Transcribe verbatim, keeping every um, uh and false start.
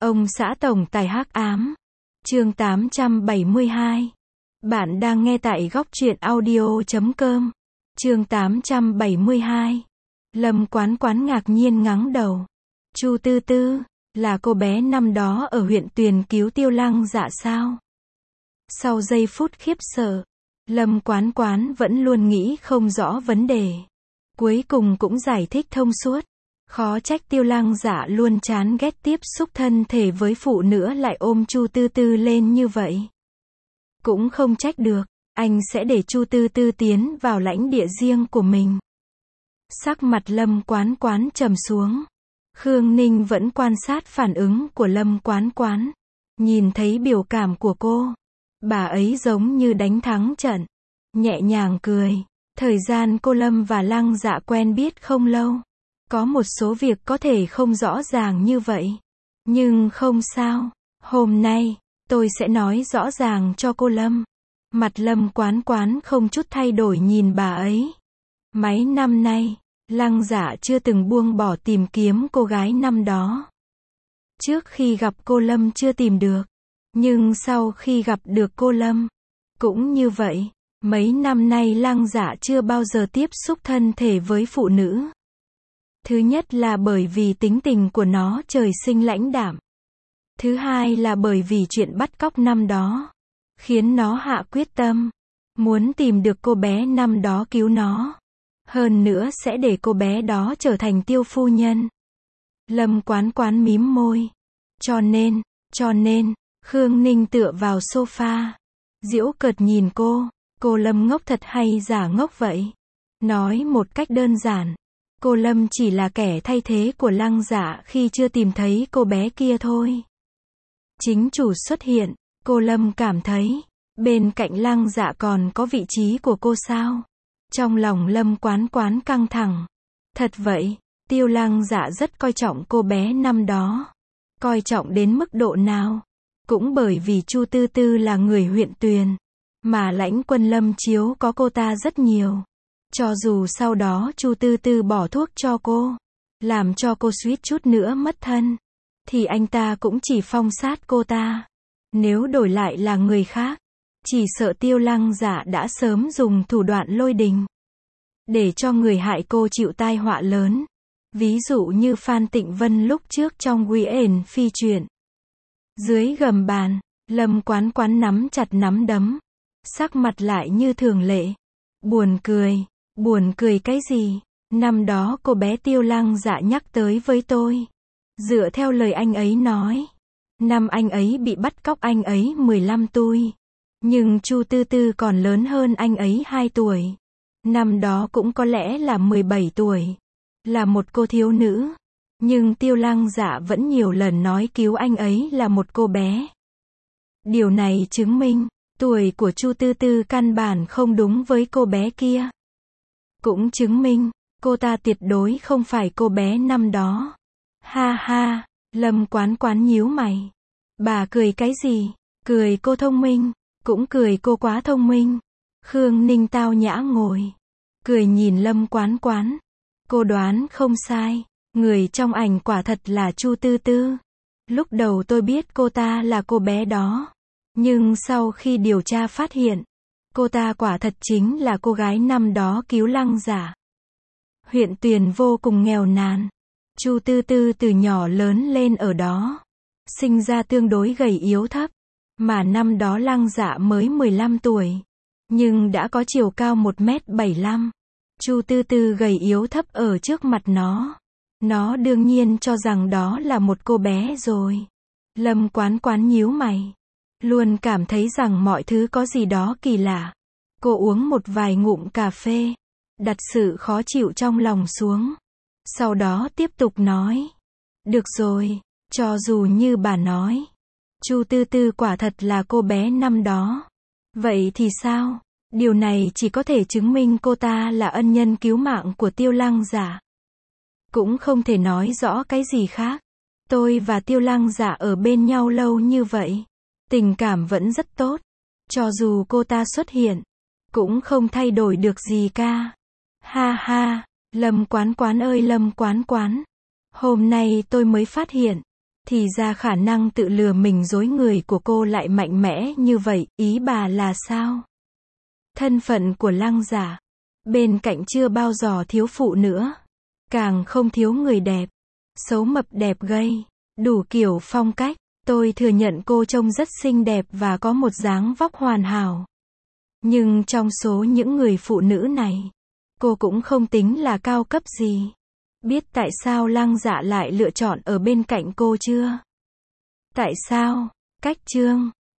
Ông xã tổng tài hắc ám. Chương tám trăm bảy mươi hai. Bạn đang nghe tại góc truyện audio chấm com. Chương tám trăm bảy mươi hai. Lâm Quán Quán ngạc nhiên ngắng đầu. Chu Tư Tư, là cô bé năm đó ở huyện Tuyền cứu Tiêu Lăng Dạ sao? Sau giây phút khiếp sợ, Lâm Quán Quán vẫn luôn nghĩ không rõ vấn đề. Cuối cùng cũng giải thích thông suốt. Khó trách Tiêu Lăng Dạ luôn chán ghét tiếp xúc thân thể với phụ nữ lại ôm Chu Tư Tư lên như vậy. Cũng không trách được, anh sẽ để Chu Tư Tư tiến vào lãnh địa riêng của mình. Sắc mặt Lâm Quán Quán trầm xuống. Khương Ninh vẫn quan sát phản ứng của Lâm Quán Quán. Nhìn thấy biểu cảm của cô, bà ấy giống như đánh thắng trận. Nhẹ nhàng cười. Thời gian cô Lâm và Lăng Dạ quen biết không lâu. Có một số việc có thể không rõ ràng như vậy. Nhưng không sao. Hôm nay, tôi sẽ nói rõ ràng cho cô Lâm. Mặt Lâm Quán Quán không chút thay đổi nhìn bà ấy. Mấy năm nay, Lăng Dạ chưa từng buông bỏ tìm kiếm cô gái năm đó. Trước khi gặp cô Lâm chưa tìm được. Nhưng sau khi gặp được cô Lâm, cũng như vậy. Mấy năm nay Lăng Dạ chưa bao giờ tiếp xúc thân thể với phụ nữ. Thứ nhất là bởi vì tính tình của nó trời sinh lãnh đạm. Thứ hai là bởi vì chuyện bắt cóc năm đó, khiến nó hạ quyết tâm, muốn tìm được cô bé năm đó cứu nó. Hơn nữa sẽ để cô bé đó trở thành Tiêu phu nhân. Lâm Quán Quán mím môi. Cho nên, cho nên, Khương Ninh tựa vào sofa. Giễu cợt nhìn cô, cô Lâm ngốc thật hay giả ngốc vậy? Nói một cách đơn giản, cô Lâm chỉ là kẻ thay thế của Lăng Dạ khi chưa tìm thấy cô bé kia thôi. Chính chủ xuất hiện, cô Lâm cảm thấy, bên cạnh Lăng Dạ còn có vị trí của cô sao? Trong lòng Lâm Quán Quán căng thẳng. Thật vậy, Tiêu Lăng Dạ rất coi trọng cô bé năm đó. Coi trọng đến mức độ nào? Cũng bởi vì Chu Tư Tư là người huyện Tuyền, mà lãnh quân Lâm chiếu có cô ta rất nhiều. Cho dù sau đó Chu Tư Tư bỏ thuốc cho cô, làm cho cô suýt chút nữa mất thân, thì anh ta cũng chỉ phong sát cô ta. Nếu đổi lại là người khác, chỉ sợ Tiêu Lăng Dạ đã sớm dùng thủ đoạn lôi đình, để cho người hại cô chịu tai họa lớn. Ví dụ như Phan Tịnh Vân lúc trước trong Nguyen Phi truyện. Dưới gầm bàn, Lâm Quán Quán nắm chặt nắm đấm, sắc mặt lại như thường lệ. Buồn cười, buồn cười cái gì? Năm đó cô bé Tiêu Lăng Dạ nhắc tới với tôi. Dựa theo lời anh ấy nói, năm anh ấy bị bắt cóc anh ấy mười lăm tuổi. Nhưng Chu Tư Tư còn lớn hơn anh ấy hai tuổi. Năm đó cũng có lẽ là mười bảy tuổi. Là một cô thiếu nữ. Nhưng Tiêu Lăng Dạ vẫn nhiều lần nói cứu anh ấy là một cô bé. Điều này chứng minh, tuổi của Chu Tư Tư căn bản không đúng với cô bé kia. Cũng chứng minh, cô ta tuyệt đối không phải cô bé năm đó. Ha ha, Lâm Quán Quán nhíu mày. Bà cười cái gì? Cười cô thông minh, cũng cười cô quá thông minh. Khương Ninh tao nhã ngồi, cười nhìn Lâm Quán Quán. Cô đoán không sai, người trong ảnh quả thật là Chu Tư Tư. Lúc đầu tôi biết cô ta là cô bé đó. Nhưng sau khi điều tra phát hiện, cô ta quả thật chính là cô gái năm đó cứu Lăng Dạ. Huyện Tuyền vô cùng nghèo nàn. Chu Tư Tư từ nhỏ lớn lên ở đó. Sinh ra tương đối gầy yếu thấp. Mà năm đó Lăng Dạ mới mười lăm tuổi. Nhưng đã có chiều cao một mét bảy mươi lăm. Chu Tư Tư gầy yếu thấp ở trước mặt nó. Nó đương nhiên cho rằng đó là một cô bé rồi. Lâm Quán Quán nhíu mày. Luôn cảm thấy rằng mọi thứ có gì đó kỳ lạ. Cô uống một vài ngụm cà phê, đặt sự khó chịu trong lòng xuống. Sau đó tiếp tục nói. Được rồi, cho dù như bà nói, Chu Tư Tư quả thật là cô bé năm đó. Vậy thì sao? Điều này chỉ có thể chứng minh cô ta là ân nhân cứu mạng của Tiêu Lăng Dạ. Cũng không thể nói rõ cái gì khác. Tôi và Tiêu Lăng Dạ ở bên nhau lâu như vậy. Tình cảm vẫn rất tốt. Cho dù cô ta xuất hiện, cũng không thay đổi được gì ca. Ha ha, Lâm Quán Quán ơi Lâm Quán Quán. Hôm nay tôi mới phát hiện, Thì ra khả năng tự lừa mình dối người của cô lại mạnh mẽ như vậy, ý bà là sao? Thân phận của Lăng Dạ. Bên cạnh chưa bao giờ thiếu phụ nữa. Càng không thiếu người đẹp. Xấu mập đẹp gay. Đủ kiểu phong cách. Tôi thừa nhận cô trông rất xinh đẹp và có một dáng vóc hoàn hảo. Nhưng trong số những người phụ nữ này, cô cũng không tính là cao cấp gì. Biết tại sao Lăng Dạ lại lựa chọn ở bên cạnh cô chưa? Tại sao? Cách chương